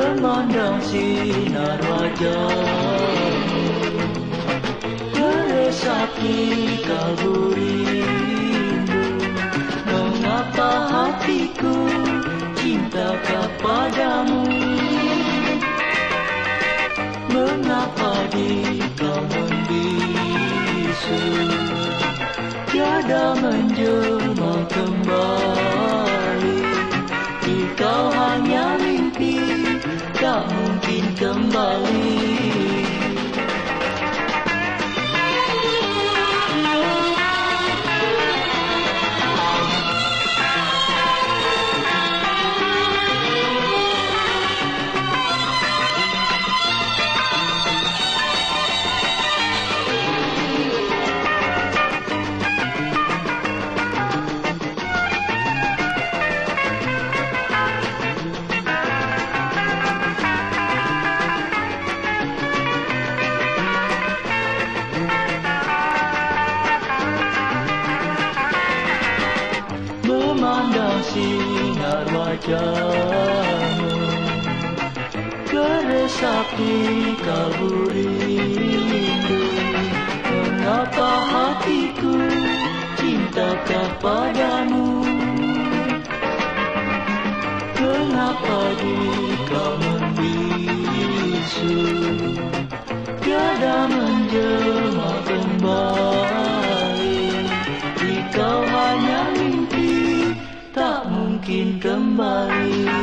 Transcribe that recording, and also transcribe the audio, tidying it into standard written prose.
memandang sinar wajahmu, meresap di kalbu rindu. Mengapa hatiku cinta kepadamu? Mengapa di kau membisu, tiada menjelma kembali? Jika hanya mimpi, tak mungkin kembali. Memandang sinar wajahmu, meresap di kalbu rindu. Mengapa hatiku cinta kepadamu? Mengapa di kau membisu, tiada menjelma kembali? Jika hanya mimpi, tak mungkin kembali.